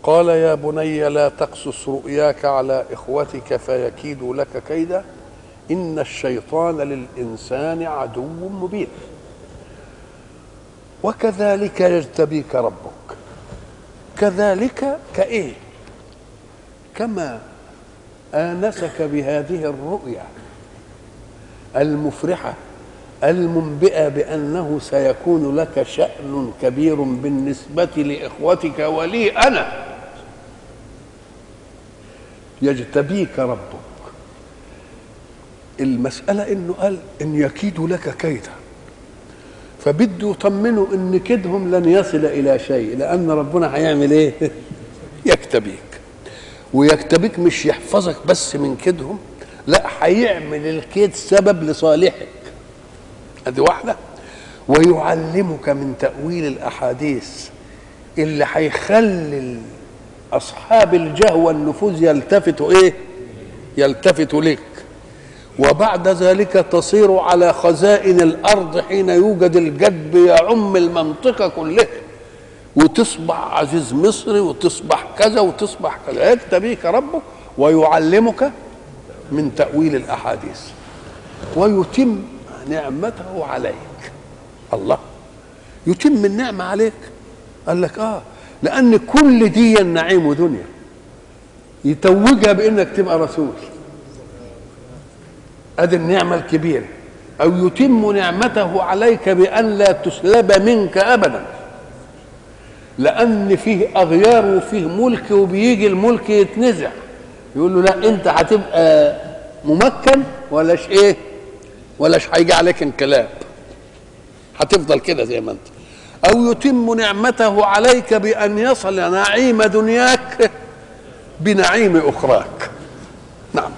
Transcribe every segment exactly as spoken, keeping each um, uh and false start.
قال يا بني لا تقصص رؤياك على إخوتك فيكيدوا لك كيدا إن الشيطان للإنسان عدو مبين. وكذلك يجتبيك ربك. كذلك كإيه؟ كما آنسك بهذه الرؤيا المفرحة المنبئة بأنه سيكون لك شأن كبير بالنسبة لإخوتك ولي أنا، يجتبيك ربك. المسألة إنه قال إن يكيدوا لك كيدا، فبده يطمنوا إن كيدهم لن يصل إلى شيء، لأن ربنا هيعمل إيه؟ يكتبيك. ويكتبيك مش يحفظك بس من كيدهم، لا، هيعمل الكيد سبب لصالحك. ادي واحده. ويعلمك من تأويل الأحاديث اللي هيخلي أصحاب الجهوى والنفوذ يلتفتوا إيه؟ يلتفتوا لك. وبعد ذلك تصير على خزائن الأرض حين يوجد الجدب يعم المنطقة كلها، وتصبح عزيز مصري وتصبح كذا وتصبح كذا. يكتبيك ربك ويعلمك من تأويل الأحاديث ويتم نعمته عليك. الله يتم النعمة عليك. قال لك آه لأن كل دي النعيم ودنيا يتوجها بأنك تبقى رسول. ادي النعمة الكبيرة. أو يتم نعمته عليك بأن لا تسلب منك أبدا، لأن فيه أغيار وفيه ملك، وبيجي الملك يتنزع يقول له لا أنت هتبقى ممكن ولاش إيه ولاش هيجي عليك انقلاب، هتفضل كده زي ما أنت. أو يتم نعمته عليك بأن يصل نعيم دنياك بنعيم أخراك. نعم.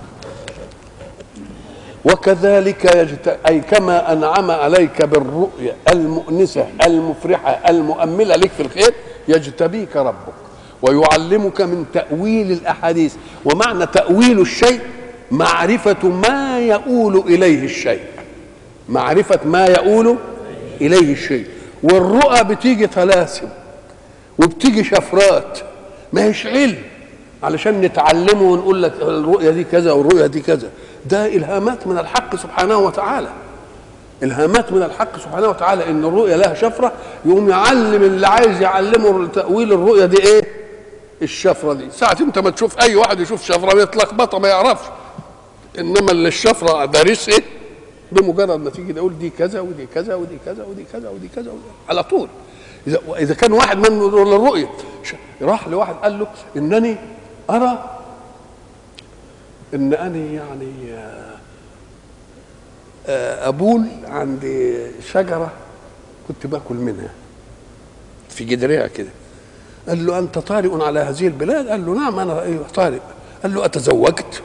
وكذلك يجت... أي كما أنعم عليك بالرؤيا المؤنسة المفرحة المؤملة لك في الخير، يجتبيك ربك ويعلمك من تأويل الأحاديث. ومعنى تأويل الشيء معرفة ما يؤول إليه الشيء، معرفة ما يؤول إليه الشيء. والرؤى بتيجي طلاسم وبتيجي شفرات، ما هيش علم علشان نتعلمه ونقول لك الرؤية دي كذا والرؤية دي كذا. ده إلهامات من الحق سبحانه وتعالى، إلهامات من الحق سبحانه وتعالى. إن الرؤية لها شفرة، يقوم يعلم اللي عايز يعلمه تأويل الرؤية دي إيه؟ الشفرة دي. ساعة أنت ما تشوف أي واحد يشوف شفرة بيتلخبط ما يعرفش، إنما اللي الشفرة دارس إيه؟ بمجرد ما تيجي تقول دي كذا ودي كذا ودي كذا ودي كذا ودي كذا ودي على طول. إذا إذا كان واحد من الرؤية راح لواحد قال له إنني أرى إن أنا يعني أبول عند شجرة كنت باكل منها في جدرها كده. قال له أنت طارئ على هذه البلاد؟ قال له نعم أنا طارئ. قال له أتزوجت؟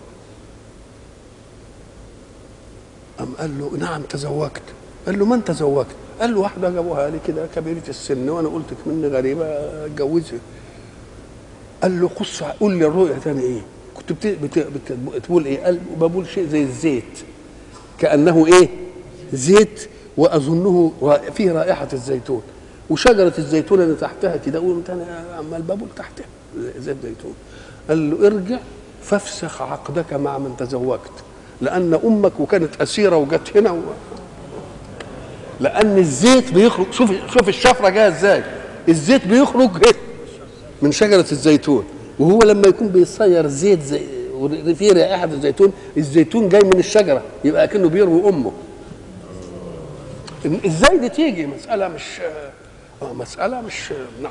أم قال له نعم تزوجت. قال له من تزوجت؟ قال له واحدة جابوها لي كده كبيرة السن وأنا قلت مني غريبة أتجوزها. قال له قص قول لي الرؤية تاني إيه؟ كنت بت... بت... بت... بتقول إيه؟ قال بقول شيء زي الزيت، كأنه إيه؟ زيت، وأظنه فيه رائحة الزيتون، وشجرة الزيتون اللي تحتها كده قلت أنا عمال بقول تحتها زيت زيتون. قال له ارجع فافسخ عقدك مع من تزوجت، لأن أمك وكانت أسيرة وجت هنا و... لأن الزيت بيخرج. شوف شوف الشفرة جاية إزاي. الزيت بيخرج من شجرة الزيتون، وهو لما يكون بيصير زيت زي فيه رائحة الزيتون، الزيتون جاي من الشجرة، يبقى كأنه بيروي أمه. إزاي دي تيجي؟ مسألة مش آه مسألة مش نعم.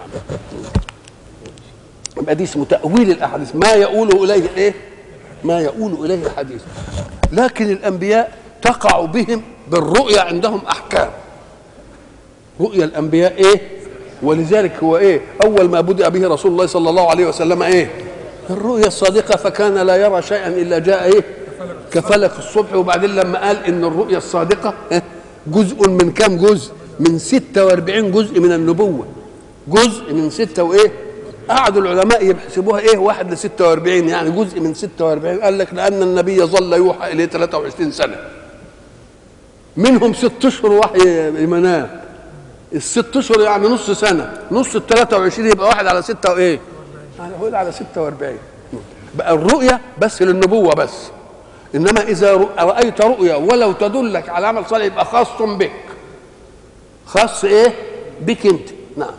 يبقى دي اسمه تأويل الأحاديث، ما يؤول إليه إيه؟ ما يؤول إليه الحديث. لكن الأنبياء تقع بهم بالرؤيا عندهم أحكام. رؤيا الأنبياء إيه؟ ولذلك هو إيه؟ أول ما بدأ به رسول الله صلى الله عليه وسلم إيه؟ الرؤيا الصادقة، فكان لا يرى شيئا إلا جاء إيه؟ كفلك الصبح. وبعدين لما قال إن الرؤيا الصادقة جزء من كم جزء؟ من ستة وأربعين جزء من النبوة، جزء من ستة وإيه؟ قعدوا العلماء يحسبوها إيه؟ واحد لستة وأربعين، يعني جزء من ستة وأربعين. قال لك لأن النبي ظل يوحى إليه ثلاثة وعشرين سنة، منهم ست أشهر وحي منام، الست اشهر يعني نص سنه، نص ال ثلاثة وعشرين يبقى واحد على ستة وايه؟ يعني هو على ستة وأربعين. بقى الرؤيه بس للنبوه بس، انما اذا رايت رؤيا ولو تدلك على عمل صالح يبقى خاص بك، خاص ايه؟ بك انت. نعم.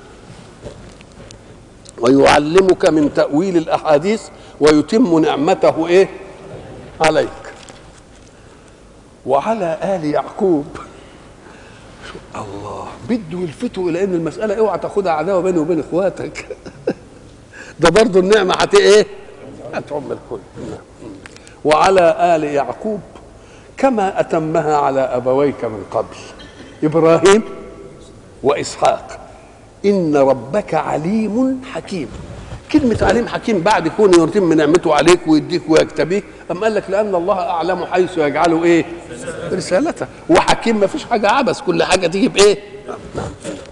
ويعلمك من تأويل الأحاديث ويتم نعمته ايه؟ عليك. وعلى آل يعقوب. الله بده يلفتوا الى ان المساله اوعى تاخدها عداوه بيني وبين اخواتك. ده برضه النعمه هت ايه؟ هتعم الكل. وعلى آل يعقوب كما أتمها على أبويك من قبل إبراهيم وإسحاق إن ربك عليم حكيم. كلمة عليم حكيم بعد كونه يتم نعمته عليك ويديك ويجتبيك، أم قال لك لأن الله أعلم حيث يجعله إيه؟ رسالته. وحكيم ما فيش حاجة عبث، كل حاجة تيجي بإيه؟ نعم.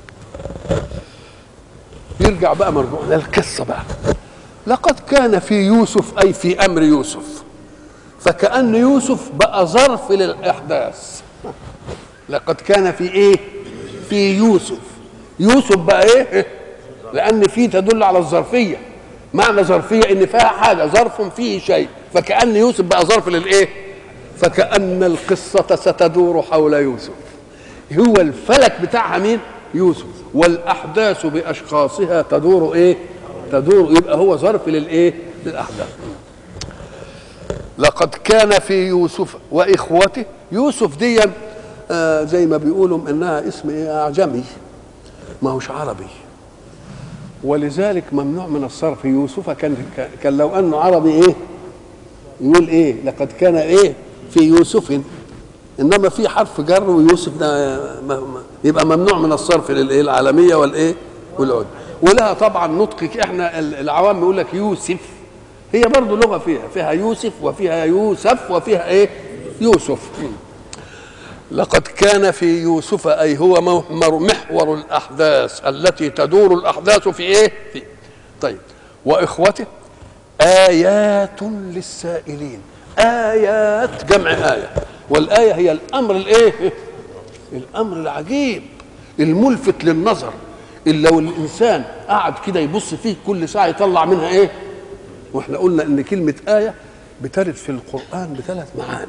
يرجع بقى مرجوعنا القصة بقى. لقد كان في يوسف أي في أمر يوسف، فكأن يوسف بقى ظرف للأحداث. لقد كان في إيه؟ في يوسف. يوسف بقى إيه؟ لأن فيه تدل على الظرفية. معنى ظرفية إن فيها حاجة، ظرف فيه شيء، فكأن يوسف بقى ظرف للإيه؟ فكأن القصة ستدور حول يوسف. هو الفلك بتاعها مين؟ يوسف. والأحداث بأشخاصها تدور إيه؟ تدور، يبقى هو ظرف للإيه؟ للأحداث. لقد كان في يوسف وإخوته. يوسف دي آه زي ما بيقولوا انها اسم إيه؟ أعجمي، ما هوش عربي، ولذلك ممنوع من الصرف. يوسف كان كان لو انه عربي ايه يقول ايه؟ لقد كان ايه في يوسف، انما في حرف جر ويوسف ده يبقى ممنوع من الصرف للايه؟ العالميه والايه؟ والعود. ولها طبعا نطق، احنا العوام يقول لك يوسف، هي برضه لغه فيها فيها يوسف وفيها يوسف وفيها ايه؟ يوسف. لقد كان في يوسف أي هو محور الأحداث التي تدور الأحداث في إيه؟ في. طيب. وإخوته آيات للسائلين. آيات جمع آية، والآية هي الأمر الإيه؟ الأمر العجيب الملفت للنظر، اللي لو الإنسان قعد كده يبص فيه كل ساعة يطلع منها إيه؟ وإحنا قلنا إن كلمة آية بترد في القرآن بثلاث معاني.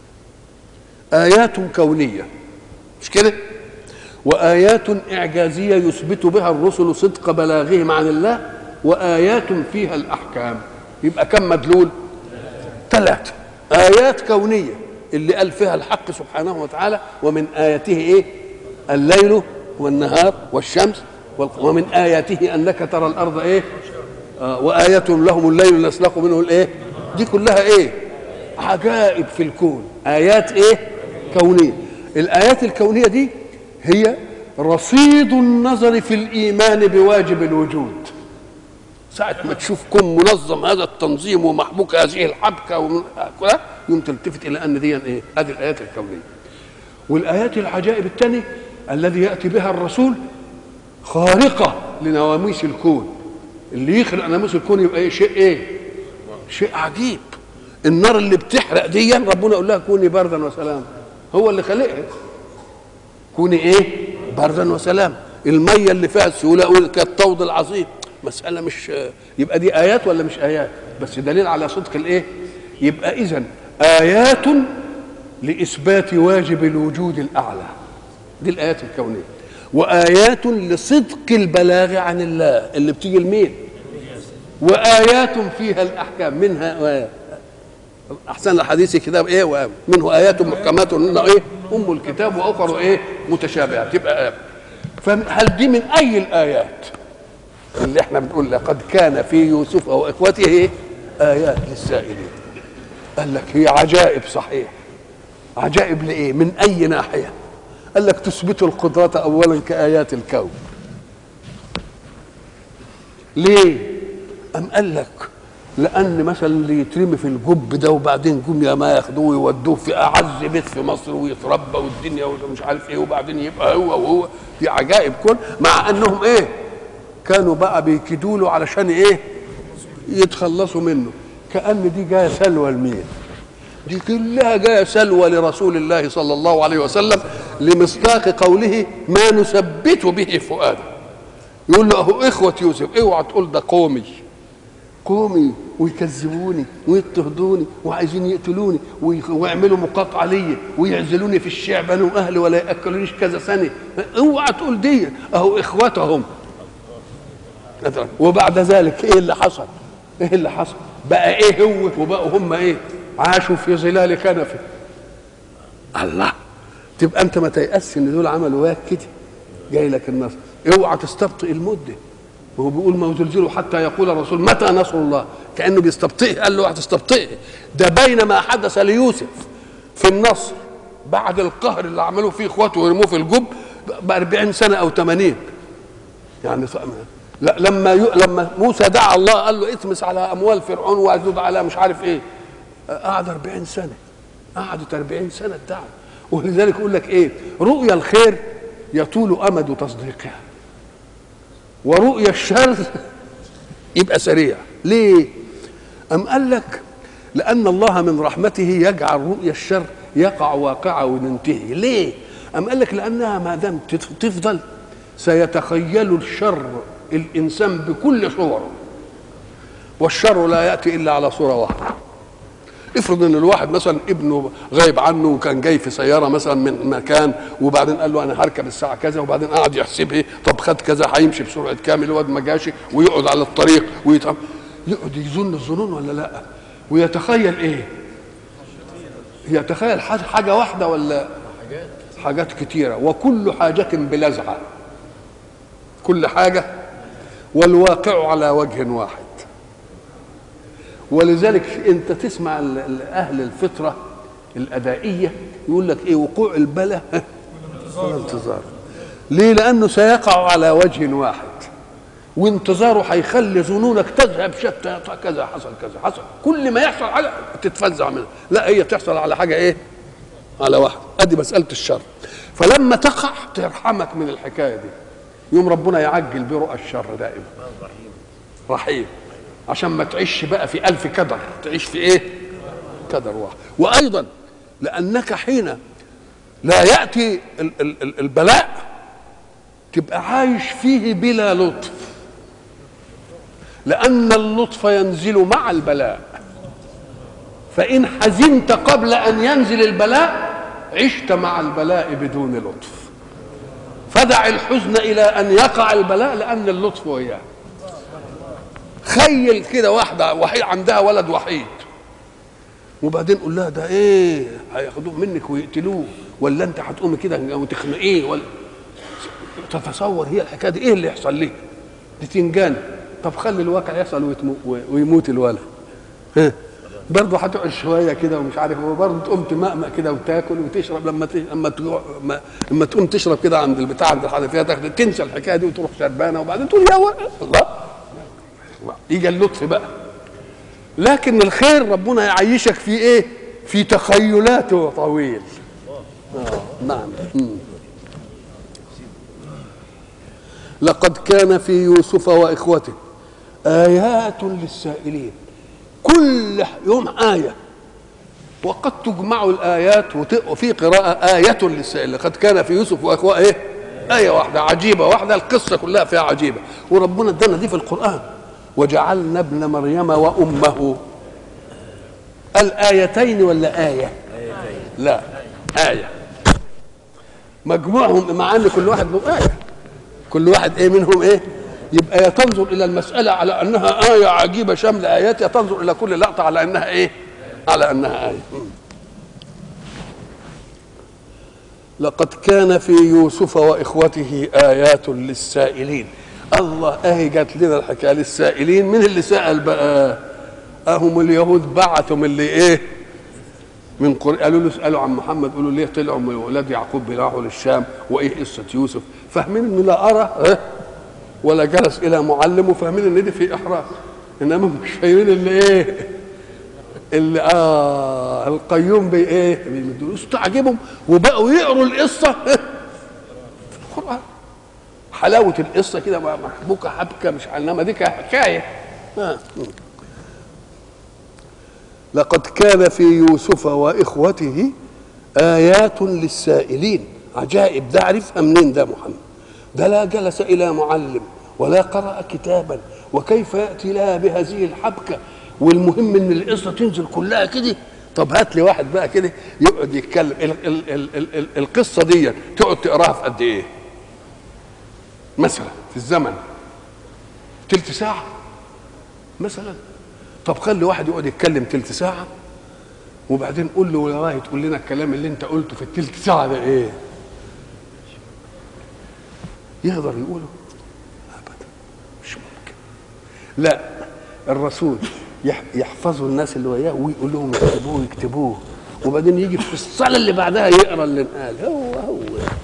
آيات كونية مش كده؟ وآيات إعجازية يثبت بها الرسل صدق بلاغهم عن الله، وآيات فيها الأحكام. يبقى كم مدلول؟ ثلاثة. آيات كونية اللي قال فيها الحق سبحانه وتعالى ومن آياته إيه؟ الليل والنهار والشمس والقمر، ومن آياته أنك ترى الأرض إيه؟ آه وآية لهم الليل نسلخ منه الإيه؟ دي كلها إيه؟ عجائب في الكون. آيات إيه؟ كونية. الآيات الكونية دي هي رصيد النظر في الإيمان بواجب الوجود. ساعة ما تشوف كون منظم هذا التنظيم ومحبوك هذه الحبكة يوم تلتفت إلى أن دي إيه؟ هذه الآيات الكونية. والآيات العجائب الثانية الذي يأتي بها الرسول خارقة لنواميس الكون. اللي يخلق نواميس الكون يبقى إيه؟ شيء إيه؟ شيء عجيب. النار اللي بتحرق دي ربنا يقول لها كوني بردا وسلام، هو اللي خلقها. كوني ايه؟ بردا وسلام. الميه اللي فيها السهوله يقول كالطود العظيم. مساله مش يبقى دي ايات ولا مش ايات؟ بس دليل على صدق الايه؟ يبقى اذا ايات لاثبات واجب الوجود الاعلى، دي الايات الكونيه. وايات لصدق البلاغ عن الله اللي بتيجي لمين؟ وايات فيها الاحكام منها احسن الحديث كتاب ايه؟ ومنه ايات محكمات هن ايه؟ ام الكتاب واخر ايه؟ متشابهات. تبقى آية. فهل دي من اي الايات اللي احنا بنقول لقد كان في يوسف واخوته ايه؟ ايات للسائلين. قال لك هي عجائب صحيح. عجائب لايه؟ من اي ناحيه؟ قال لك تثبت القدرة اولا كايات الكون. ليه؟ ام قال لك لان مثلا اللي يترمي في الجب ده وبعدين جم يا ما ياخدوه ويودوه في اعز بيت في مصر ويتربى والدنيا ومش عارف ايه، وبعدين يبقى هو وهو في عجائب كون، مع انهم ايه؟ كانوا بقى بيكيدوا له علشان ايه؟ يتخلصوا منه. كأن دي جايه سلوى لمين؟ دي كلها جايه سلوى لرسول الله صلى الله عليه وسلم لمصداق قوله ما نثبت به فؤاده. يقول له اهو اخوه يوسف، اوعى تقول ده قومي قومي ويكذبوني ويضطهدوني وعايزين يقتلوني ويعملوا مقاطعه لي ويعزلوني في الشعب انا واهلي ولا ياكلونيش كذا سنه، اوعى تقول دي، اهو اخوتهم. وبعد ذلك ايه اللي حصل؟ ايه اللي حصل؟ بقى ايه هو وبقوا هم ايه؟ عاشوا في ظلال كنفه. الله، تبقى انت ما تيأسش ان دول عملوا وياك كده، جاي لك النصر. اوعى تستبطئ المده، وهو بيقول ما زلزلوا حتى يقول الرسول متى نصر الله، كانه بيستبطئه، قال له اوعى تستبطئه. ده بين ما حدث ليوسف في النصر بعد القهر اللي عملوه فيه اخواته ويرموه في الجب ب أربعين سنه او ثمانين يعني. لا لما ي... لما موسى دعا الله قال له اطمس على اموال فرعون وازود على مش عارف ايه، قعد أربعين سنه، قعدت أربعين سنه الدعوه. ولذلك يقول لك ايه؟ رؤيا الخير يطول امد تصديقها، ورؤيا الشر يبقى سريع. ليه؟ أم قال لك لأن الله من رحمته يجعل رؤيا الشر يقع واقعة وننتهي. ليه؟ أم قال لك لأنها ما دام تفضل سيتخيل الشر الإنسان بكل صوره، والشر لا يأتي إلا على صورة واحدة. افرض ان الواحد مثلا ابنه غايب عنه وكان جاي في سياره مثلا من مكان، وبعدين قال له انا هركب الساعه كذا، وبعدين قعد يحسب ايه، طب خد كذا هيمشي بسرعه كام، الواد ما جاش، ويقعد على الطريق ويتعب، يقعد يظن الظنون ولا لا، ويتخيل ايه؟ يتخيل حاجه واحده ولا حاجات كتيره، وكل حاجه بلزعه، كل حاجه والواقع على وجه واحد. ولذلك انت تسمع اهل الفطره الادائيه يقول لك ايه؟ وقوع البلاء والانتظار. ليه؟ لانه سيقع على وجه واحد، وانتظاره هيخلي ظنونك تذهب شتى، كذا حصل كذا حصل، كل ما يحصل حاجه تتفزع منها. لا، هي تحصل على حاجه ايه؟ على واحد. ادي مساله الشر. فلما تقع ترحمك من الحكايه دي، يوم ربنا يعجل برؤى الشر دائما. رحيم، عشان ما تعيش بقى في ألف كدر، تعيش في ايه؟ كدر واحد. وايضا لانك حين لا ياتي البلاء تبقى عايش فيه بلا لطف، لان اللطف ينزل مع البلاء. فان حزنت قبل ان ينزل البلاء عشت مع البلاء بدون لطف. فدع الحزن الى ان يقع البلاء لان اللطف وياه. خيل كده واحده وحيد عندها ولد وحيد، وبعدين قول لها ده ايه، هياخدوه منك ويقتلوه، ولا انت هتقومي كده وتخنقيه، ولا تتصور هي الحكايه دي ايه اللي يحصل ليه؟ دي تنجان. طب خلي الواقع يحصل ويموت الولد، ها برضه هتقعد شويه كده ومش عارف، وبرضه تقوم تمأمأ كده وتاكل وتشرب. لما ت... لما ت... لما تقوم تشرب كده عند البتاع عند الحنفيه تاخد تنسى الحكايه دي وتروح شربانه، وبعدين تقول يا ولد الله، يجي اللطف بقى. لكن الخير ربنا يعيشك في ايه؟ في تخيلاته طويل. آه. نعم. مم. لقد كان في يوسف واخوته آيات للسائلين. كل يوم آية، وقد تجمع الآيات وفي قراءة آية للسائلين. لقد كان في يوسف واخوته ايه؟ آية واحدة عجيبة واحدة، القصة كلها فيها عجيبة. وربنا ادانا دي في القرآن، وجعلنا ابن مريم وامه الايتين ولا ايه؟ لا، ايه مجموعهم، مع ان كل واحد له ايه، كل واحد ايه منهم ايه. يبقى يا تنظر الى المساله على انها ايه عجيبه شامله ايات، يا تنظر الى كل لقطه على انها ايه، على انها ايه. لقد كان في يوسف واخوته ايات للسائلين. الله، اهي جات لنا الحكايه للسائلين. من اللي سال بقى؟ اهم اليهود بعتوا من اللي ايه، من قر... قالوا له اسالوا عن محمد، قالوا ليه طلعوا من ولاد يعقوب راحوا للشام، وايه قصه يوسف. فاهمين انه لا ارى ولا جلس الى معلم، وفاهمين ان دي في احراج، انما مش فاهمين اللي ايه، اللي اه القيوم بي ايه بيمدوا استعجبهم، وبقوا يقروا القصه في القران. حلاوه القصه كده محبوكه حبكه، مش انما دي حكايه. آه. لقد كان في يوسف واخوته ايات للسائلين. عجائب، ده عرفها منين ده محمد؟ ده لا جلس الى معلم ولا قرأ كتابا، وكيف ياتي لها بهذه الحبكه، والمهم ان القصه تنزل كلها كده. طب هات لي واحد بقى كده يقعد يتكلم ال ال ال ال ال القصه دي تقعد تقراها في قد ايه مثلا في الزمن؟ تلت ساعه مثلا. طب خلي واحد يقعد يتكلم تلت ساعه، وبعدين قول له والله تقول لنا الكلام اللي انت قلته في التلت ساعه ده ايه؟ يقدر يقوله؟ ابدا، مش ممكن. لا، الرسول يحفظوا الناس اللي وياه ويقول لهم يكتبوه يكتبوه، وبعدين يجي في الصلاه اللي بعدها يقرا اللي انقال. هو هو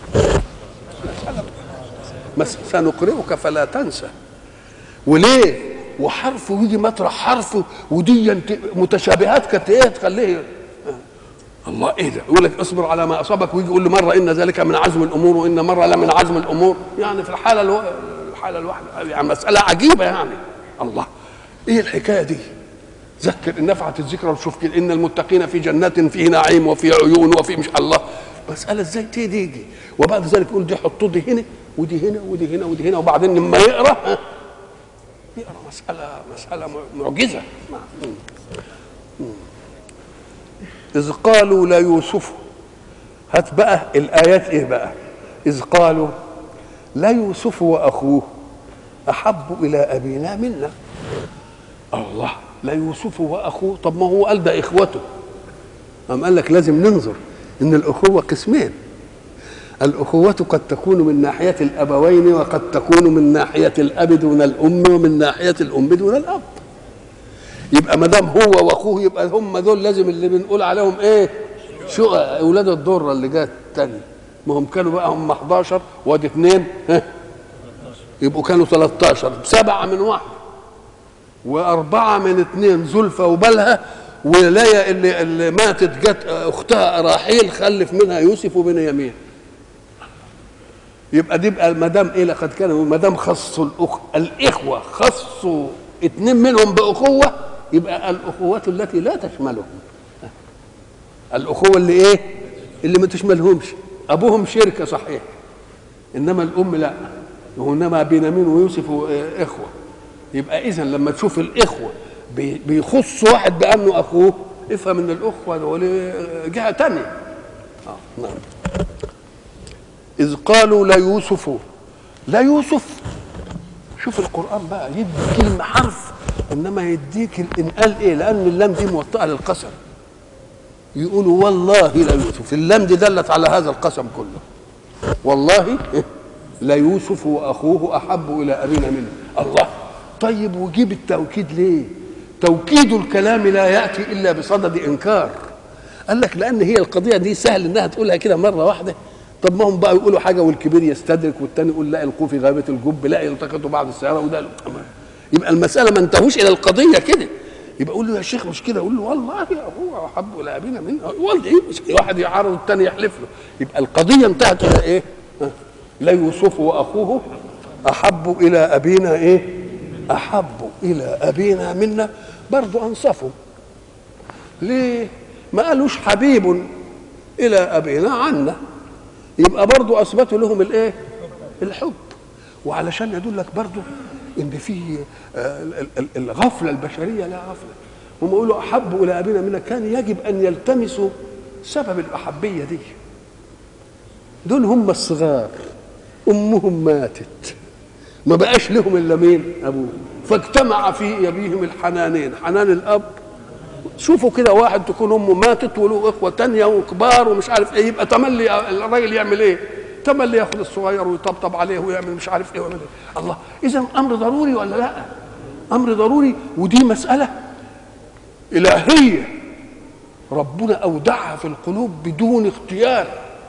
مسألة سنقرئك فلا تنسى. وليه؟ وحرفه يجي مطرح حرفه، ودي متشابهات كانت ايه تخليه الله ايه ده؟ يقول لك اصبر على ما اصابك، ويجي يقول له مره ان ذلك من عزم الامور، وان مره لا من عزم الامور، يعني في الحاله الو... الحاله الواحده، يعني مساله عجيبه يعني. الله، ايه الحكايه دي؟ ذكر ان نفعت الذكرى، وشوف كده ان المتقين في جنات فيه نعيم وفي عيون وفي مش الله. مساله ازاي تيجي؟ وبعد ذلك يقول دي حطوا دي هنا ودي هنا ودي هنا ودي هنا، وبعدين لما يقرا يقرا مساله مساله معجزه. إذ قالوا ليوسف، هات بقى الآيات إيه بقى؟ إذ قالوا ليوسف وأخوه أحب إلى أبينا منا. الله، ليوسف وأخوه، طب ما هو قال ده إخوته. أم قال لك لازم ننظر إن الأخوة قسمين. الأخوة قد تكون من ناحية الأبوين، وقد تكون من ناحية الأب دون الأم، ومن ناحية الأم دون الأب. يبقى ما دام هو واخوه يبقى هم دول لازم اللي بنقول عليهم ايه؟ شو اولاد الضره اللي جت تاني. ما هم كانوا بقى هم احداشر وادي اثنين، يبقوا كانوا تلتاشر، سبعه من واحد واربعه من اثنين، زلفى وبلها ولايه اللي, اللي ماتت جت اختها راحيل خلف منها يوسف وبنيامين. يبقى دي بقى ما دام ايه لقد كانوا ما دام خصوا الأخ... الاخوه خصوا اثنين منهم باخوه، يبقى الاخوات التي لا تشملهم، الاخوه اللي ايه؟ اللي ما تشملهمش. ابوهم شركه صحيح، انما الام لا، وانما بنيامين ويوسف اخوه. يبقى اذا لما تشوف الاخوه بيخص واحد بانه اخوه، افهم ان الاخوه دول جهه ثانيه. اه نعم. اذ قالوا ليوسف، لا يوسف، شوف القرآن بقى يدي كلمة حرف، إنما يديك الإنقال إيه؟ لأن اللام دي موطئة للقسم. يقولوا والله لا يوسف، اللام دي دلت على هذا القسم كله. والله لا يوسف وأخوه أحب إلى أبينا منه. الله، طيب وجيب التوكيد ليه؟ توكيد الكلام لا يأتي إلا بصدد إنكار. قال لك لأن هي القضية دي سهل إنها تقولها كده مرة واحدة. طب ما هم بقى يقولوا حاجه والكبير يستدرك، والتاني يقول لا القوا في غابه الجب، لا يلتقطوا بعض السياره، وده يبقى المساله ما انتهوش الى القضيه كده. يبقى يقول له يا شيخ مش كده، يقول له والله هو احب الى ابينا منه، والله واحد يعارض الثاني يحلف له. يبقى القضيه انتهت الى ايه؟ لا يوسف واخوه احب الى ابينا ايه؟ احب الى ابينا منا. برضه انصفوا ليه؟ ما قالوش حبيب الى ابينا عنا، يبقى برضو اثبتوا لهم الايه؟ الحب. وعلشان يدلك برضو ان في الغفله البشريه لا غفله، هم يقولوا احبوا الى ابينا منا، كان يجب ان يلتمسوا سبب الاحبيه دي. دول هم الصغار، امهم ماتت، ما بقاش لهم الا مين؟ ابوه، فاجتمع في ابيهم الحنانين، حنان الاب. شوفوا كده واحد تكون امه ماتت وله اخوه تانيه وكبار ومش عارف ايه، يبقى تملي الراجل يعمل ايه؟ تملي ياخذ الصغير ويطبطب عليه ويعمل مش عارف ايه ويعمل ايه. الله، اذا امر ضروري ولا لا؟ امر ضروري. ودي مساله الهيه ربنا اودعها في القلوب بدون اختيار،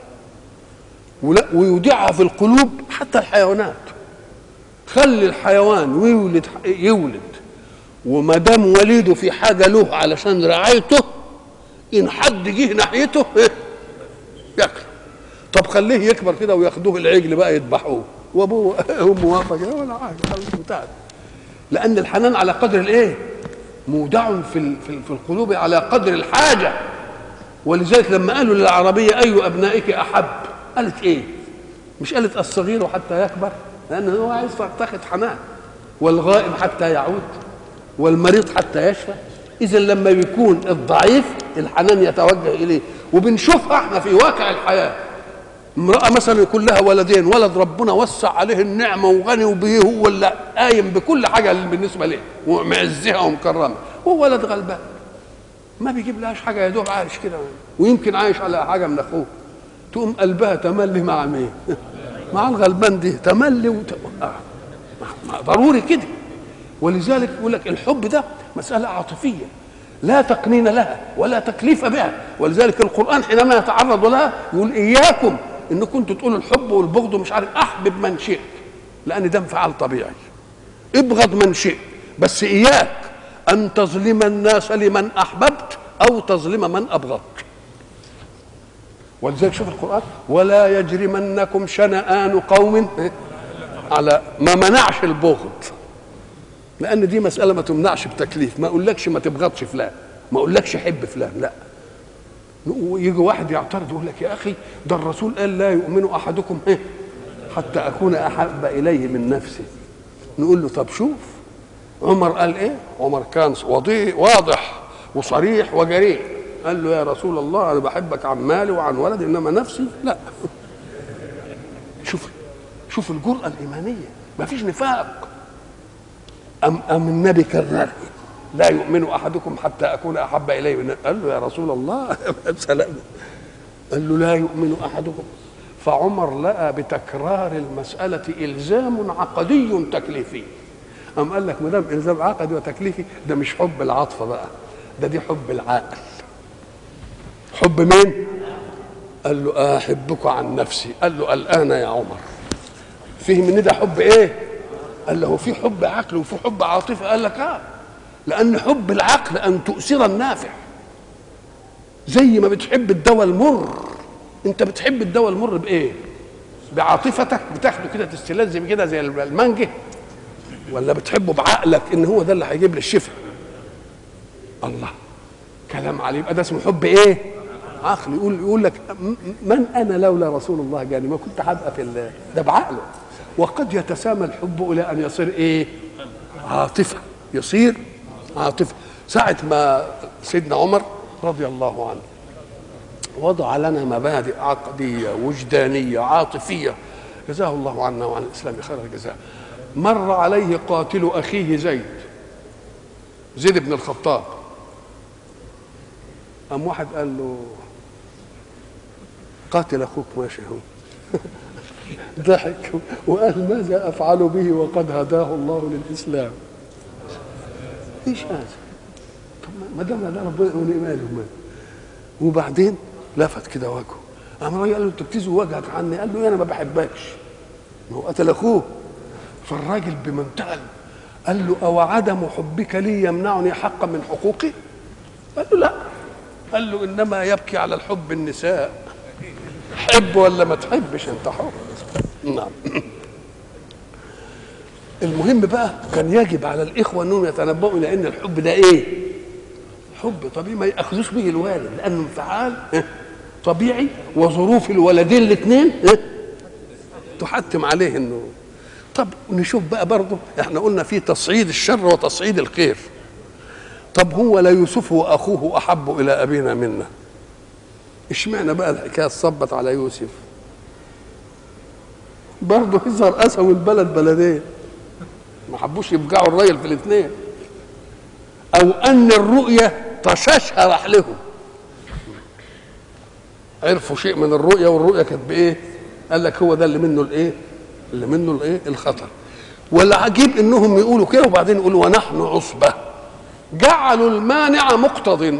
ولا ويودعها في القلوب حتى الحيوانات. خلي الحيوان ويولد يولد، وما دام وليده في حاجه له علشان رعايته، ان حد جه ناحيته ياكله. طب خليه يكبر كده وياخدوه العجل بقى يذبحوه، وابوه امه واقفه ولا حاجه، انتهت. لان الحنان على قدر الايه؟ مودع في في القلوب على قدر الحاجه. ولذلك لما قالوا للعربيه اي ابنائك احب، قالت ايه؟ مش قالت الصغير حتى يكبر، لان هو عايز تاخد حنان، والغائب حتى يعود، والمريض حتى يشفى. اذا لما بيكون الضعيف الحنان يتوجه اليه. وبنشوفها احنا في واقع الحياه، امراه مثلا يكون لها ولدين، ولد ربنا وسع عليه النعمه وغني وبيه هو اللي قايم بكل حاجه بالنسبه له ومعزها ومكرمه، وهو ولد غلبان ما بيجيب لهاش حاجه، يا دوب عايش كده ويمكن عايش على حاجه من اخوه، تقوم قلبها تملي مع مين؟ مع الغلبان دي تملي وت... آه. ضروري كده. ولذلك يقول لك الحب ده مساله عاطفيه لا تقنين لها ولا تكليف بها. ولذلك القرآن حينما يتعرض لها يقول إياكم إن كنتوا تقولوا الحب والبغض ومش عارف، أحبب من شئت، لأن ده انفعال طبيعي، ابغض من شئت، بس إياك أن تظلم الناس لمن أحببت أو تظلم من أبغضت. ولذلك شوف القرآن ولا يجرمنكم شنآن قوم على ما منعش البغض، لأن دي مسألة ما تمنعش بتكليف. ما أقولكش ما تبغضش فلان، ما أقولكش حب فلان، لا. يجي واحد يعترض يقول لك يا أخي ده الرسول قال لا يؤمن أحدكم إيه حتى أكون أحب إليه من نفسي. نقول له طب شوف عمر قال إيه؟ عمر كان واضح وصريح وجريء، قال له يا رسول الله أنا بحبك عن مالي وعن ولدي إنما نفسي لا. شوف شوف الجرأة الإيمانية، ما فيش نفاق. أم أم النبي كرر لا يؤمن أحدكم حتى أكون أحب إليه من، قال له يا رسول الله سلام، قال له لا يؤمن أحدكم. فعمر لقى بتكرار المسألة إلزام عقدي تكليفي. أم قال لك ما دام إلزام عقدي وتكليفي ده مش حب العاطفة بقى، ده دي حب العقل. حب مين؟ قال له أحبك عن نفسي. قال له الآن يا عمر فهم إن ده حب إيه؟ قال له في حب عقل وفي حب عاطفه. قال لك اه، لان حب العقل ان تؤثر النافع، زي ما بتحب الدواء المر. انت بتحب الدواء المر بايه؟ بعاطفتك، بتاخده كده تستلذ كده زي المانجه، ولا بتحبه بعقلك ان هو ده اللي هيجيب لي الشفاء؟ الله، كلام عليه. يبقى ده اسمه حب ايه؟ عقل. يقول يقول لك من انا لولا رسول الله جاني، ما كنت هبقى في ده بعقله. وقد يتسامى الحب الى ان يصير ايه؟ عاطفه، يصير عاطفه. ساعه ما سيدنا عمر رضي الله عنه وضع لنا مبادئ عقديه وجدانيه عاطفيه، جزاه الله عنا وعن الاسلام خير الجزاء. مر عليه قاتل اخيه زيد، زيد بن الخطاب. قام واحد قال له قاتل اخوك ماشي هو. ضحك وقال ماذا افعل به وقد هداه الله للاسلام. ايش هذا؟ طب ما دام ده ربنا يقول ماله. وبعدين لفت كده وجهه، قام الراجل قال له انت بتزوي وجهك عني. قال له انا ما بحبكش، ما هو قتل اخوه. فالراجل بمنتهى قال له او عدم حبك لي يمنعني حقا من حقوقي؟ قال له لا. قال له انما يبكي على الحب النساء، حب ولا ما تحبش انت حر. نعم. المهم بقى كان يجب على الاخوه انهم يتنبؤوا الى ان الحب ده ايه؟ حب طبيعي ما ياخذوش به الوالد، لانه انفعال طبيعي، وظروف الولدين الاثنين تحتم عليه انه. طب نشوف بقى برضه، احنا قلنا في تصعيد الشر وتصعيد الخير. طب هو لا يوسف واخوه احب الى ابينا منا، اشمعنى بقى الحكايه صبت على يوسف؟ برضه يظهر اسوا البلد بلدين، ما حبوش يفجعوا الراجل في الاثنين، او ان الرؤيه طشاشها راح لهم، عرفوا شيء من الرؤيه والرؤيه كانت بايه؟ قال لك هو ده اللي منه الايه؟ اللي منه الايه؟ الخطر. والعجيب انهم يقولوا كده وبعدين يقولوا ونحن عصبه، جعلوا المانع مقتضٍ.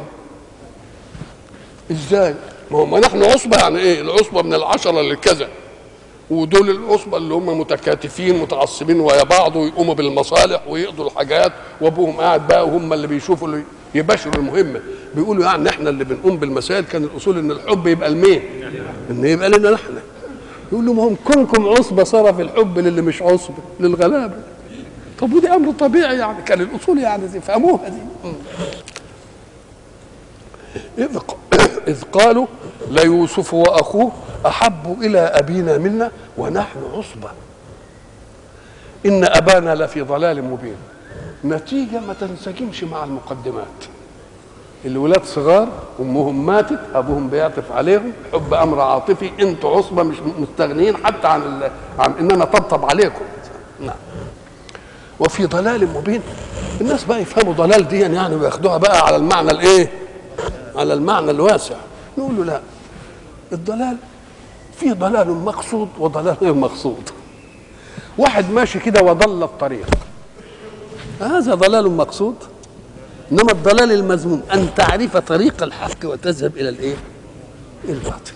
ازاي؟ ما هو نحن عصبه يعني ايه؟ العصبه من العشره للكذا، ودول العصبه اللي هم متكاتفين متعصبين ويا بعض ويقوموا بالمصالح ويقضوا الحاجات، وابوهم قاعد بقى وهم اللي بيشوفوا اللي يباشروا المهمه. بيقولوا يعني احنا اللي بنقوم بالمسائل. كان الاصول ان الحب يبقى لمين؟ ان يبقى لنا نحن. يقول لهم هم كونكم عصبه صار في الحب للي مش عصبه للغلابه. طب ودي امر طبيعي يعني، كان الاصول يعني تفهموها دي. إذ إذ قالوا ليوسف وأخوه أحب إلى أبينا منا ونحن عصبة إن أبانا لفي ضلال مبين. نتيجة ما تنسجمش مع المقدمات. الولاد صغار، أمهم ماتت، أبوهم بيعطف عليهم، حب أمر عاطفي، أنتوا عصبة مش مستغنيين حتى عن عن إن أنا طبطب عليكم. نعم. وفي ضلال مبين. الناس بقى يفهموا ضلال دي يعني وياخدوها بقى على المعنى الإيه؟ على المعنى الواسع. نقول له لا، الضلال في ضلال مقصود وضلال غير مقصود. واحد ماشي كده وضل الطريق، هذا ضلال مقصود. انما الضلال المذموم ان تعرف طريق الحق وتذهب الى الايه؟ الباطل.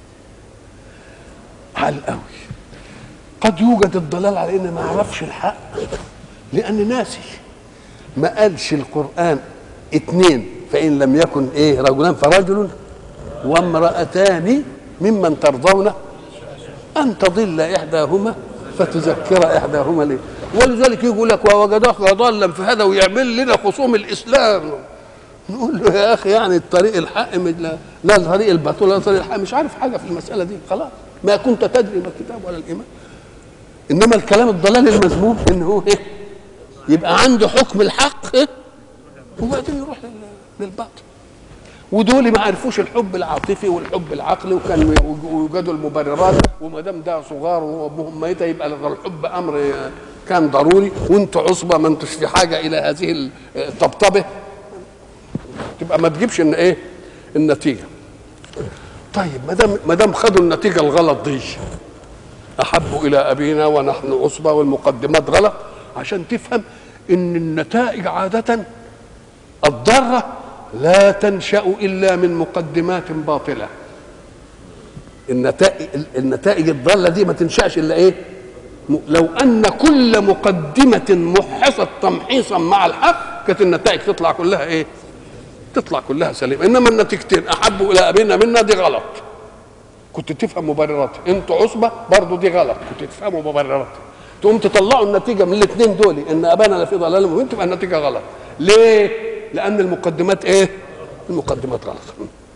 حال قوي. قد يوجد الضلال على ان ما اعرفش الحق لان ناسي. ما قالش القران اثنين فان لم يكن ايه رجلان فرجل وامرأتان ممن ترضون ان تضل احداهما فتذكر احداهما ليه. ولذلك يقول لك ووجدك ضالا فهذا ويعمل لنا خصوم الاسلام. نقول له يا اخي يعني الطريق الحق لا لا طريق الباطل ولا طريق الحق، مش عارف حاجه في المساله دي، خلاص ما كنت تدري ما الكتاب ولا الايمان. انما الكلام الضلال المذموم ان هو ايه؟ يبقى عنده حكم الحق إيه؟ وبعدين يروح للباطل. ودول ما عرفوش الحب العاطفي والحب العقلي، وكانوا يوجدوا المبررات، وما دام ده صغار وامهم ميته يبقى الحب امر كان ضروري، وانتوا عصبه ما انتوش في حاجه الى هذه الطبطبه، تبقى ما تجيبش ان ايه النتيجه. طيب ما دام ما دام خدوا النتيجه الغلط دي، احب الى ابينا ونحن عصبه والمقدمات غلط، عشان تفهم ان النتائج عاده الضاره لا تنشأ إلا من مقدمات باطلة. النتائج النتائج الضالة دي ما تنشأش إلا إيه؟ لو أن كل مقدمة محصت تمحيصا مع الحق كانت النتائج تطلع كلها إيه؟ تطلع كلها سليمة. إنما النتيجتين أحبوا إلى أبينا منا دي غلط، كنت تفهم مبررات. أنتوا عصبة برضه دي غلط، كنت تفهموا مبررات. تقوم تطلعوا النتيجة من الاثنين دول إن أبانا لفي ضلال مبين، تبقى النتيجة غلط. ليه؟ لأن المقدمات إيه؟ المقدمات غلط.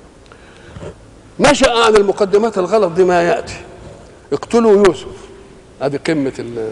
نشأ عن المقدمات الغلط دي ما يأتي. اقتلوا يوسف، هذه قمة ال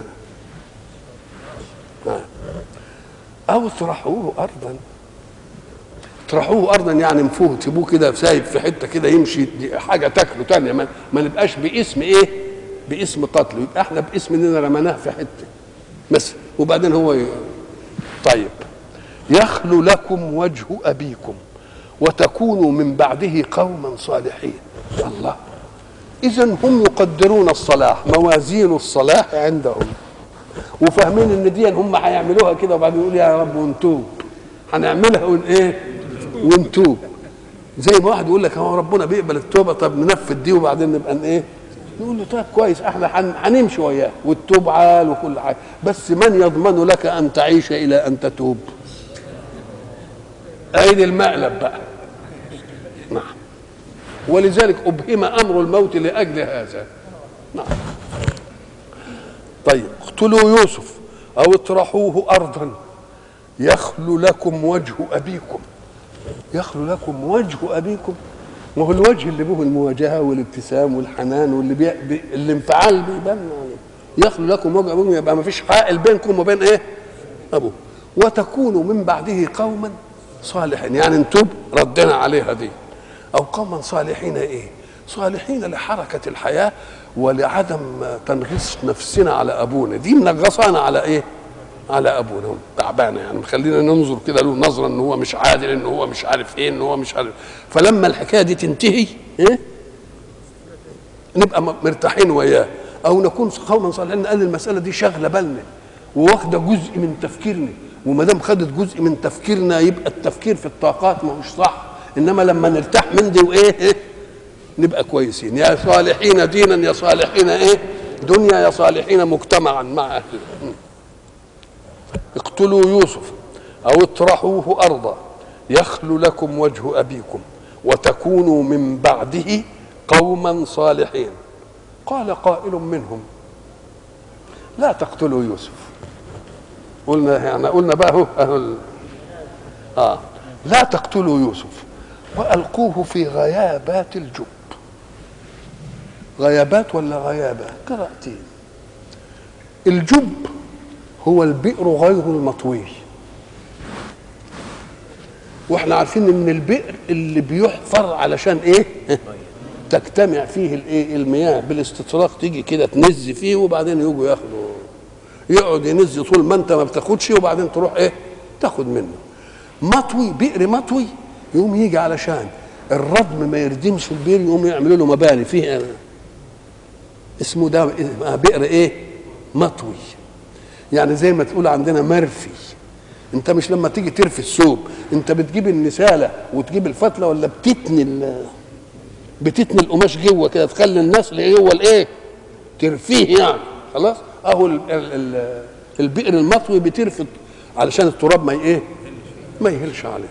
أو اطرحوه أرضا. اطرحوه أرضا يعني انفوه، تسيبوه كده سايب في حتة كده يمشي حاجة تاكله تانية، ما, ما نبقاش باسم إيه؟ باسم قتله، يبقى احنا باسم إننا رمناه في حتة مثلا، وبعدين هو ي... طيب يخلو لكم وجه أبيكم وتكونوا من بعده قوما صالحين. الله، إذن هم يقدرون الصلاح، موازين الصلاح عندهم، وفاهمين إن دي هم هيعملوها كده وبعدين يقول يا رب ونتوب، هنعملها ون إيه؟ ونتوب. زي ما واحد يقول لك هو ربنا بيقبل التوبة، طب ننفذ دي وبعدين نبقى إيه؟ نقول له طيب كويس، احنا هنمشي وياه والتوب عال وكل حاجة، بس من يضمن لك أن تعيش إلى أن تتوب؟ عين المقلب بقى. نعم. ولذلك أبهم أمر الموت لأجل هذا. نعم. طيب اقتلوا يوسف أو اطرحوه أرضا يخلو لكم وجه أبيكم. يخلو لكم وجه أبيكم، ما هو الوجه اللي به المواجهة والابتسام والحنان واللي بي... بي... الانفعال بيبان. يخلو لكم وجه أبيكم يبقى ما فيش حائل بينكم وبين إيه؟ أبوه. وتكونوا من بعده قوما صالحين، يعني انتم ردنا عليها دي، او قوما صالحين. ايه صالحين؟ لحركه الحياه ولعدم تنغيص نفسنا على ابونا، دي منغصانا على ايه؟ على ابونا، تعبانه يعني، خلينا ننظر كده له نظره ان هو مش عادل، ان هو مش عارف ايه، ان هو مش عارف. فلما الحكايه دي تنتهي ايه؟ نبقى مرتاحين وياه، او نكون قوما صالحين. قال المساله دي شاغله بالنا وواخده جزء من تفكيرنا، وما دام خدت جزء من تفكيرنا يبقى التفكير في الطاقات ما هوش صح. انما لما نرتاح من دي وايه إيه؟ نبقى كويسين. يا صالحين دينا يا صالحين ايه دنيا يا صالحين مجتمعا مع اهله. اقتلوا يوسف او اطرحوه ارضا يخلو لكم وجه ابيكم وتكونوا من بعده قوما صالحين. قال قائل منهم لا تقتلوا يوسف. قلنا يعني قلنا بقى هو اه لا تقتلوا يوسف والقوه في غيابات الجب. غيابات ولا غيابة؟ قراءتين. الجب هو البئر غير المطوي، واحنا عارفين ان البئر اللي بيحفر علشان ايه؟ تجتمع فيه الايه؟ المياه بالاستطراق، تيجي كده تنز فيه وبعدين يجوا ياخدوا، يقعد ينز طول ما انت ما بتاخدش وبعدين تروح ايه؟ تاخد منه. مطوي، بئر مطوي، يقوم يجي علشان الردم ما يردمش البئر، يقوم يعملوا له مباني فيه، اسمه ده بئر ايه؟ مطوي. يعني زي ما تقول عندنا مرفي. انت مش لما تيجي ترفي الثوب انت بتجيب النساله وتجيب الفتله، ولا بتتني بتتني القماش جوه كده، تخلي النسل جوه الايه؟ ترفيه يعني. خلاص، اهو ال ال ال البئر المطوي بترفي علشان التراب ما ايه؟ ما يهلش عليه.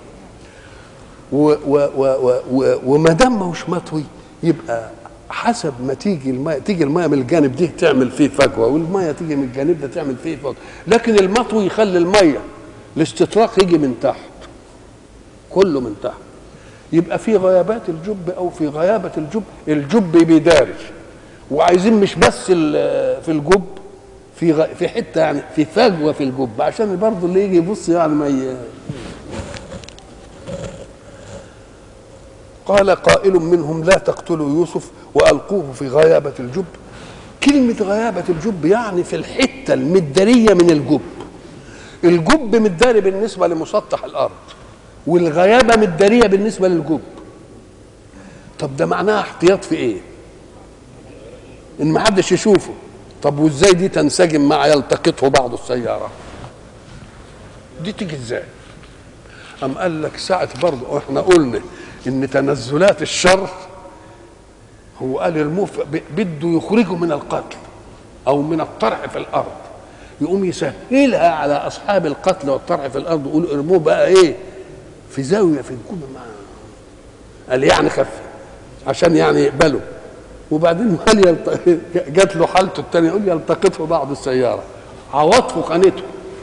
وما دام ماهوش مطوي يبقى حسب ما تيجي الماء، تيجي الماء من الجانب ده تعمل فيه فجوه، والماء تيجي من الجانب ده تعمل فيه فجوه. لكن المطوي يخلي الميه الاستطراق يجي من تحت، كله من تحت. يبقى في غيابات الجب او في غيابه الجب، الجب بيداري، وعايزين مش بس في الجب، في غ... في حته يعني في فجوه في الجب، عشان برضه اللي يجي يبص يعني ما ي... قال قائل منهم لا تقتلوا يوسف والقوه في غيابه الجب. كلمه غيابه الجب يعني في الحته المداريه من الجب. الجب مداري بالنسبه لمسطح الارض، والغيابه مداريه بالنسبه للجب. طب ده معناها احتياط في ايه؟ ان ما حدش يشوفه. طب وازاي دي تنسجم مع يلتقطه بعض السياره؟ دي تيجي ازاي؟ ام قال لك ساعه برضه احنا قلنا ان تنزلات الشر، هو قال الموف بده يخرجه من القتل او من الطرح في الارض، يقوم يسهلها على اصحاب القتل والطرح في الارض، يقول ارموه بقى ايه؟ في زاويه في الجب معاه، قال يعني خف عشان يعني يقبله. وبعدين قال يلت... جات له حالته الثانيه، يقول يلتقطه بعض السياره، عواطفه خانته.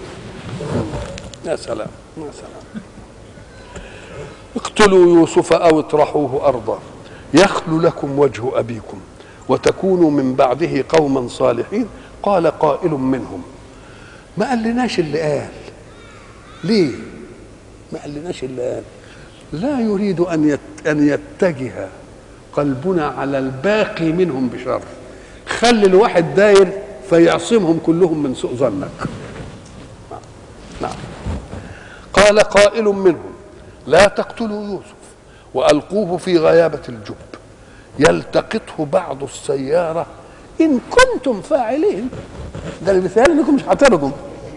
يا سلام يا سلام. اقتلوا يوسف او اطرحوه ارضا يخل لكم وجه ابيكم وتكونوا من بعده قوما صالحين. قال قائل منهم، ما قالناش اللي قال ليه؟ ما قالناش اللي قال. لا يريد ان يت... ان يتجه قلبنا على الباقي منهم بشر. خلي الواحد داير فيعصمهم كلهم من سوء ظنك. نعم. قال قائل منهم لا تقتلوا يوسف والقوه في غيابه الجب يلتقطه بعض السياره ان كنتم فاعلين. ده اللي بيتهيألي انكم مش هترضوا.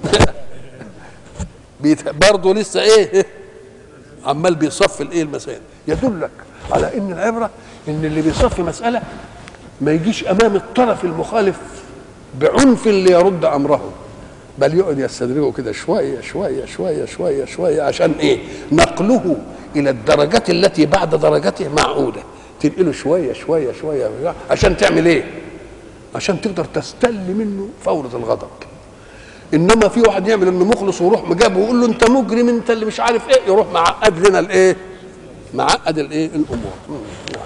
برضه لسه ايه؟ عمال بيصفي الايه؟ المسائل. يدلك على ان العبره ان اللي بيصفي مساله ما يجيش امام الطرف المخالف بعنف ليرد امره، بل يقعد يستدرجه كده شويه شويه شويه شويه شويه، عشان ايه؟ نقله الى الدرجات التي بعد درجته معقوده، تنقله شويه شويه شويه عشان تعمل ايه؟ عشان تقدر تستل منه فورة الغضب. انما في واحد يعمل انه مخلص ويروح مجابه ويقول له انت مجرم انت اللي مش عارف ايه، يروح معقد لنا الايه؟ معقد الايه؟ الامور.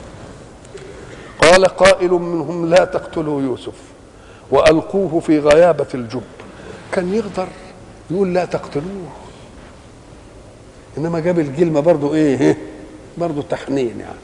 قال قائل منهم لا تقتلوا يوسف والقوه في غيابه الجب. كان يقدر يقول لا تقتلوه، انما جاب الكلمه برضه ايه؟ برضه تحنين يعني.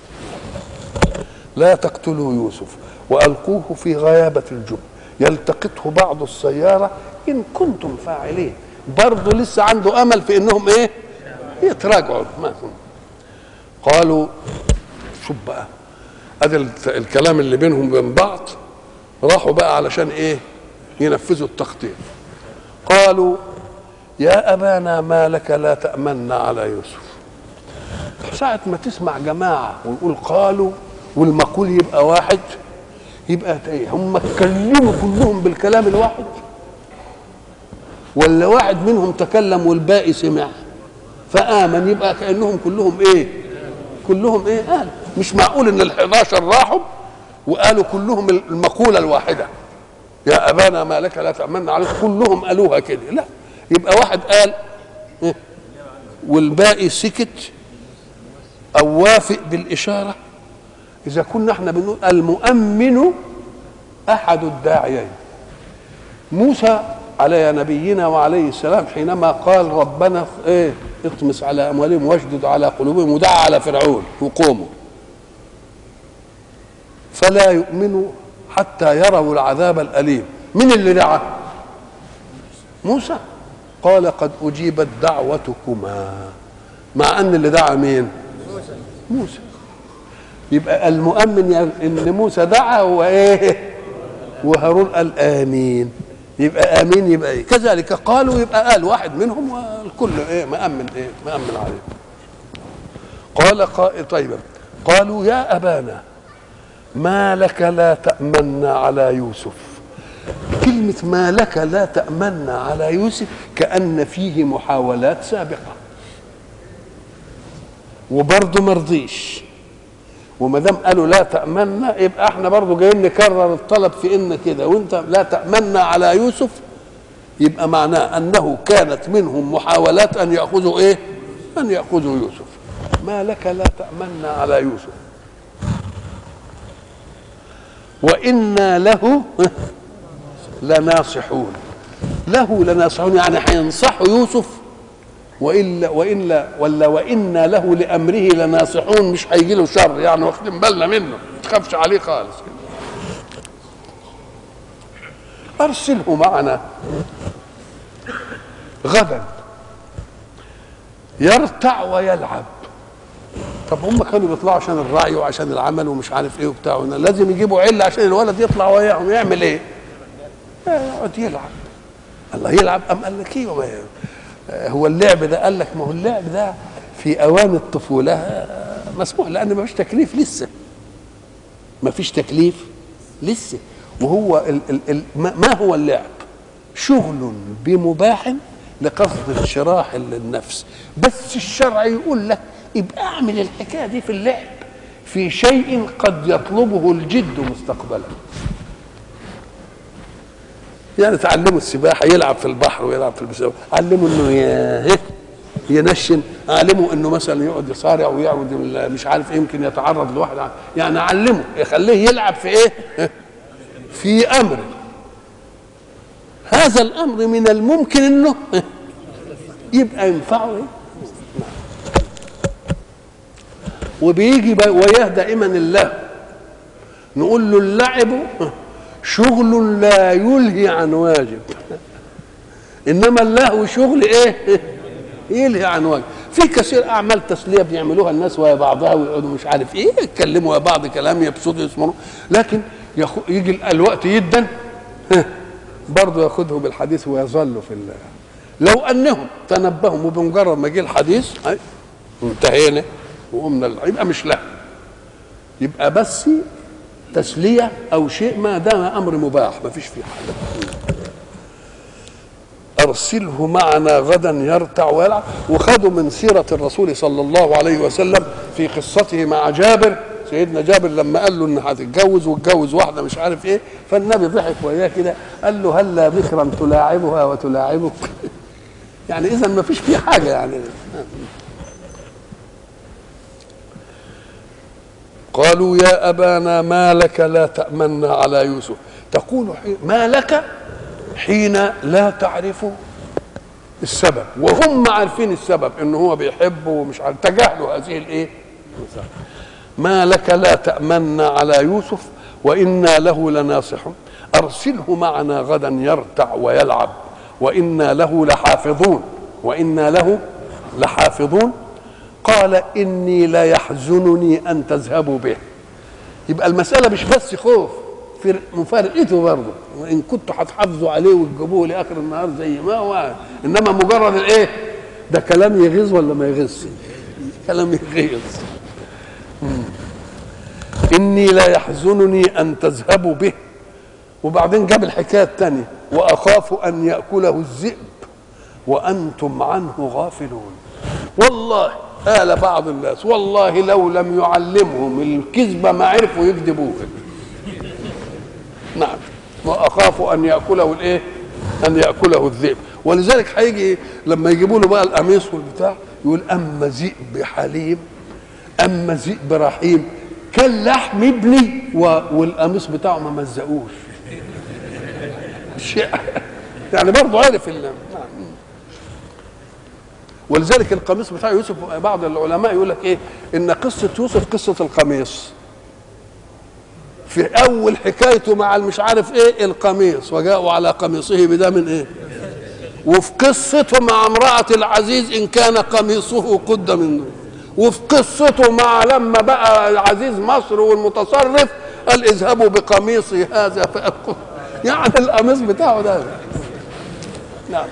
لا تقتلوا يوسف والقوه في غيابه الجب يلتقطه بعض السياره ان كنتم فاعلين. برضه لسه عنده امل في انهم ايه؟ يتراجعوا. ما قالوا شوف بقى ادي الكلام اللي بينهم وبين بعض، راحوا بقى علشان ايه؟ ينفذوا التخطيط. قالوا يا ابانا ما لك لا تأمنا على يوسف. ساعة ما تسمع جماعة ويقول قالوا والمقول يبقى واحد، يبقى ايه؟ هم اتكلموا كلهم بالكلام الواحد، ولا واحد منهم تكلم والباقي سمع فآمن؟ يبقى كأنهم كلهم ايه؟ كلهم ايه؟ قال. مش معقول ان الحداشر راحوا وقالوا كلهم المقولة الواحدة يا أبانا ما لك لا تأمنا عليك، كلهم قالوها كده. لا، يبقى واحد قال إيه؟ والباقي سكت أو وافق بالإشارة، إذا كنا احنا بنقول المؤمن أحد الداعيين، موسى على نبينا وعليه السلام حينما قال ربنا ايه اطمس على أموالهم واشدد على قلوبهم ودعا على فرعون وقومه فلا يؤمنوا حتى يروا العذاب الأليم. من اللي دعا؟ موسى. قال قد أجيبت دعوتكما، مع أن اللي دعا مين؟ موسى. يبقى المؤمن ان موسى دعا وايه وهارون قال امين، يبقى امين يبقى ايه كذلك قالوا، يبقى قال واحد منهم والكل ايه مأمن ايه مأمن عليه. قال قائل طيب قالوا يا ابانا ما لك لا تأمنا على يوسف. كلمة ما لك لا تأمنا على يوسف كأن فيه محاولات سابقة وبرضه مرضيش، وما دام قالوا لا تأمنا يبقى احنا برضه جايين نكرر الطلب في ان كده، وانت لا تأمنا على يوسف يبقى معناه انه كانت منهم محاولات ان يأخذوا ايه؟ ان يأخذوا يوسف. ما لك لا تأمنا على يوسف وإنا له لناصحون. له لناصحون يعني هينصحوا يوسف، والا والا ولا وانا له لامره لناصحون، مش هيجي له شر يعني، واخدين بالنا منه ما تخافش عليه خالص. ارسله معنا غدا يرتع ويلعب. طب هم كانوا بيطلعوا عشان الرعي وعشان العمل ومش عارف ايه وبتاع، لازم يجيبوا عله عشان الولد يطلع وياهم يعمل ايه؟ يقعد يلعب. الله يلعب ام قال لك ايه هو اللعب ده؟ قال لك ما هو اللعب ده في اوان الطفوله مسموح لان ما فيش تكليف لسه، ما فيش تكليف لسه. وهو ال ال ال ما هو اللعب؟ شغل بمباح لقصد انشراح للنفس، بس الشرع يقول لك يبقى اعمل الحكايه دي في اللعب في شيء قد يطلبه الجد مستقبلا. يعني تعلموا السباحه، يلعب في البحر ويلعب في البسين، علموا انه ينشن، علموا انه مثلا يقعد يصارع ويقعد مش عارف ايه، يمكن يتعرض لواحد، يعني علمه يخليه يلعب في ايه؟ في امر هذا الامر من الممكن انه يبقى ينفعه ايه؟ وبيجي وياه دائما الله نقول له اللعب شغل لا يلهي عن واجب، انما اللهو شغل ايه؟ يلهي عن واجب. في كثير اعمال تسليه بيعملوها الناس ويا بعضها ويقعدوا مش عارف ايه يتكلموا يا بعض كلام يبسطوا يسمعوا، لكن يجي الوقت يدا برضه ياخذه بالحديث ويظل في الله. لو انهم تنبهوا وبمجرد ما جه الحديث انتهينا وقمنا يبقى مش له، يبقى بس تسليه او شيء ما دام امر مباح ما فيش فيه حاجه. ارسله معنا غدا يرتع ويلعب. وخدوا من سيره الرسول صلى الله عليه وسلم في قصته مع جابر، سيدنا جابر لما قال له ان هتتجوز واتجوز واحده مش عارف ايه، فالنبي ضحك وياه كده قال له هلا بكرا تلاعبها وتلاعبك يعني اذا ما فيش فيه حاجه يعني. قالوا يا أبانا ما لك لا تأمنا على يوسف. تقول ما لك حين لا تعرف السبب وهم عارفين السبب انه هو بيحبه ومش عارف، تجاهلوا هذه الايه؟ ما لك لا تأمنا على يوسف وإنا له لناصحون أرسله معنا غدا يرتع ويلعب وإنا له لحافظون وإنا له لحافظون. قال إني لا يحزنني أن تذهبوا به. يبقى المسألة مش بس خوف، في مفارقته برضه، وإن كنتوا هتحافظوا عليه وتجيبوه لآخر النهار زي ما هو، إنما مجرد الإيه؟ ده كلام يغيظ ولا ما يغيظش؟ كلام يغيظ. إني لا يحزنني أن تذهبوا به. وبعدين جاب الحكاية الثانية وأخاف أن يأكله الذئب وأنتم عنه غافلون. والله قال بعض الناس والله لو لم يعلمهم الكذب ما عرفوا يكذبوه. نعم واخاف ان ياكله الايه؟ ان ياكله الذئب. ولذلك هيجي لما يجيبوا له بقى القميص والبتاع يقول اما ذئب حليم اما ذئب رحيم. كان لحم ابني والقميص بتاعه ما مزقوش. يعني برضه عارف ال... ولذلك القميص بتاع يوسف بعض العلماء يقول لك ايه ان قصه يوسف قصه القميص. في اول حكايته مع مش عارف ايه القميص وجاءوا على قميصه بدم ايه، وفي قصته مع امراه العزيز ان كان قميصه قد من، وفي قصته مع لما بقى العزيز مصر والمتصرف قال اذهبوا بقميصي هذا فألقوا. يعني القميص بتاعه ده. نعم.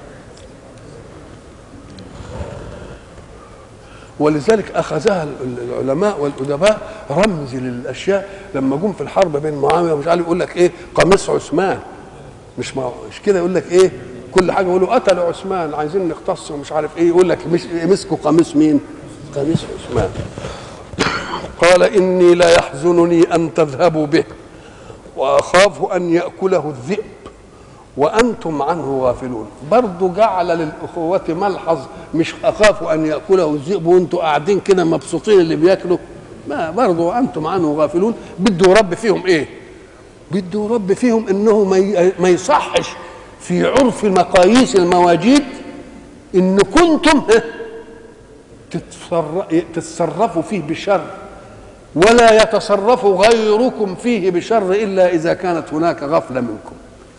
ولذلك اخذها العلماء والادباء رمز للاشياء لما جم في الحرب بين معاويه ومش عارف يقول لك ايه قميص عثمان، مش مش كده يقول لك ايه كل حاجه يقولوا قتلوا عثمان عايزين نختص ومش عارف ايه، يقول لك مش مسكوا قميص مين؟ قميص عثمان. قال اني لا يحزنني ان تذهبوا به واخاف ان ياكله الذئب وانتم عنه غافلون. برضه جعل للاخوه ملحظ، مش اخاف ان ياكله الذئب وانتم قاعدين كده مبسوطين اللي بياكلوا، ما برضه انتم عنه غافلون. بده يربي فيهم ايه؟ بده يربي فيهم انه ما يصحش في عرف مقاييس المواجيد ان كنتم تتصرفوا فيه بشر ولا يتصرف غيركم فيه بشر الا اذا كانت هناك غفله منكم.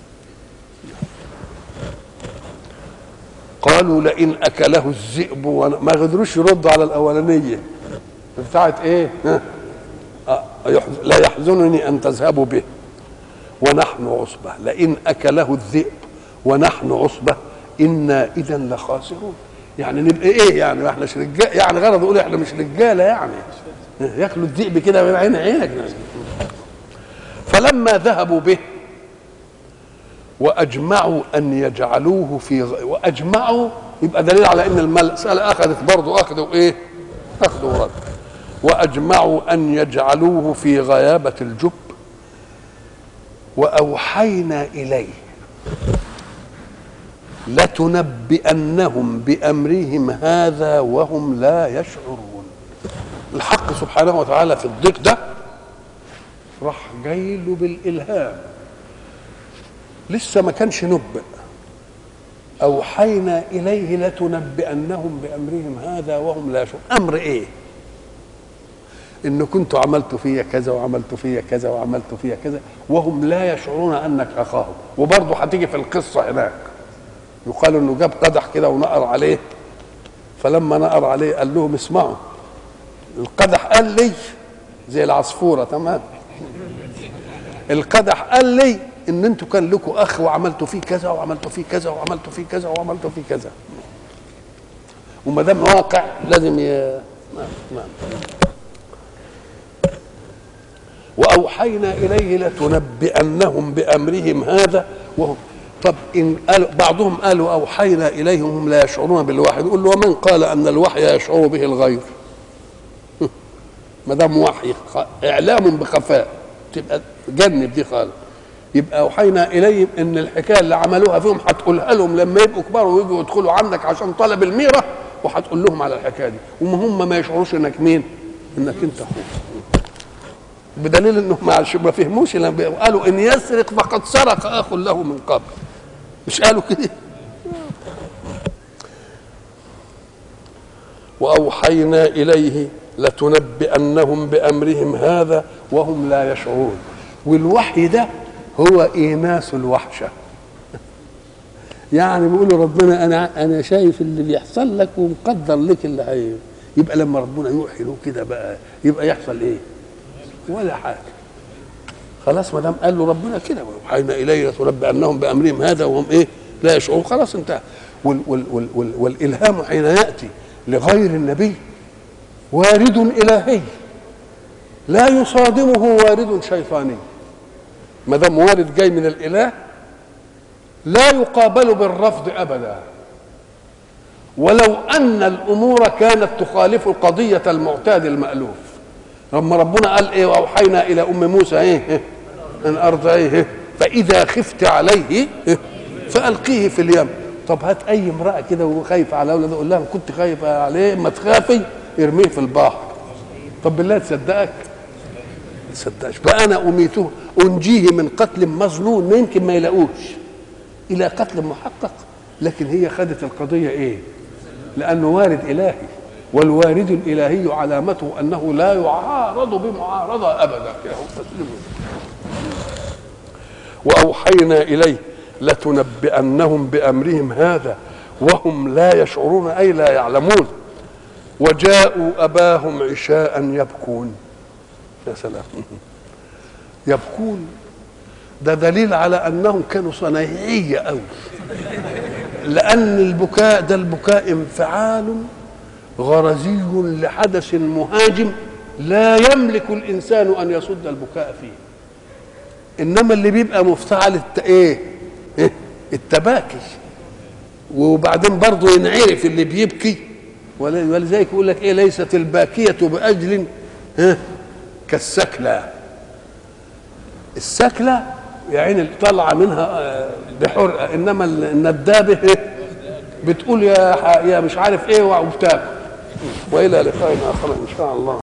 قالوا لئن اكله الذئب، ما قدروش يردوا على الاولانيه بتاعت ايه؟ لا يحزنني ان تذهبوا به ونحن عصبه، لئن اكله الذئب ونحن عصبه انا اذا لخاسرون. يعني نبقى ايه يعني؟ احنا مش رجاله يعني، غرض يقول احنا مش رجاله يعني، ياكلوا الذئب كده من عين عينك. فلما ذهبوا به واجمعوا ان يجعلوه في غ... واجمعوا يبقى دليل على ان المساله اخذت برضه اخذوا ايه؟ اخذوا رد. واجمعوا ان يجعلوه في غيابه الجب واوحينا اليه لتنبئنهم بامرهم هذا وهم لا يشعرون. الحق سبحانه وتعالى في الضيق ده راح جاي له بالالهام، لسه ما كانش نبئ. اوحينا اليه لتنبئنهم بامرهم هذا وهم لا يشعرون. امر ايه؟ ان كنتوا عملتوا فيا كذا وعملتوا فيا كذا وعملتوا فيا كذا وهم لا يشعرون انك اخاهم. وبرضه هتيجي في القصه هناك يقال انه جاب قدح كده ونقر عليه، فلما نقر عليه قال لهم اسمعوا القدح قال لي زي العصفوره تمام، القدح قال لي ان انتوا كان لكم اخ وعملتوا فيه كذا وعملتوا فيه كذا وعملتوا فيه كذا وعملتوا فيه كذا، وما دام واقع لازم ي... نعم نعم. واوحينا اليه لتنبئنهم بامرهم هذا وهم. طب ان قالوا بعضهم قالوا اوحينا اليهم هم لا يشعرون بالوحي، يقول له ومن قال ان الوحي يشعر به الغير؟ ما دام وحي اعلام بخفاء تبقى جنب دي خالص. يبقى اوحينا اليهم ان الحكايه اللي عملوها فيهم هتقولها لهم لما يبقوا كبار ويجوا يدخلوا عندك عشان طلب الميره، وهتقول لهم على الحكايه دي وهم ما يشعروش انك مين؟ انك انت اخوك. بدليل انهم ما فهموش لما قالوا ان يسرق فقد سرق اخ له من قبل، مش قالوا كده؟ واوحينا اليه لتنبئنهم بامرهم هذا وهم لا يشعرون. والوحي ده هو ايناس الوحشه. يعني بيقولوا ربنا انا انا شايف اللي بيحصل لك ومقدر لك اللي هي، يبقى لما ربنا يوحي له كده بقى يبقى يحصل ايه؟ ولا حاجه. خلاص ما دام قال له ربنا كده واوحينا اليه لتنبئنهم بامرهم هذا وهم ايه؟ لا يشعرون. خلاص انتهى. وال وال وال وال والالهام حين ياتي لغير النبي وارد الهي لا يصادمه وارد شيطاني. ما دام وارد جاي من الاله لا يقابل بالرفض ابدا، ولو ان الامور كانت تخالف القضيه المعتاد المالوف. لما ربنا قال ايه واوحينا الى ام موسى ايه ان ارضعيه فاذا خفت عليه فالقيه في اليم. طب هات اي امراه كده وخايفه على اولادها قول لها كنت خايفه عليه ما تخافي ارميه في البحر. طب بالله تصدقك؟ تصدقش بقى انا اميته انجيه من قتل مظنون ما يمكن ما يلاقوش الى قتل محقق، لكن هي خدت القضيه ايه؟ لانه وارد الهي، والوارد الالهي علامته انه لا يعارض بمعارضه ابدا. واوحينا اليه لتنبئنهم بامرهم هذا وهم لا يشعرون اي لا يعلمون. وجاءوا اباهم عشاء يبكون. يا سلام، يبكون ده دليل على انهم كانوا صنايعيه قوي، لان البكاء ده البكاء انفعال غرزي لحدث مهاجم لا يملك الانسان ان يصد البكاء فيه، انما اللي بيبقى مفتعل الت... ايه التباكي، وبعدين برضه ينعرف اللي بيبكي، ولذلك يقول لك ايه ليست الباكيه باجل كالسكلى. السكلى يا عين طالعه منها بحرقه، انما الندابه بتقول يا يا مش عارف ايه وبتاكل. والى لقاء اخر ان شاء الله.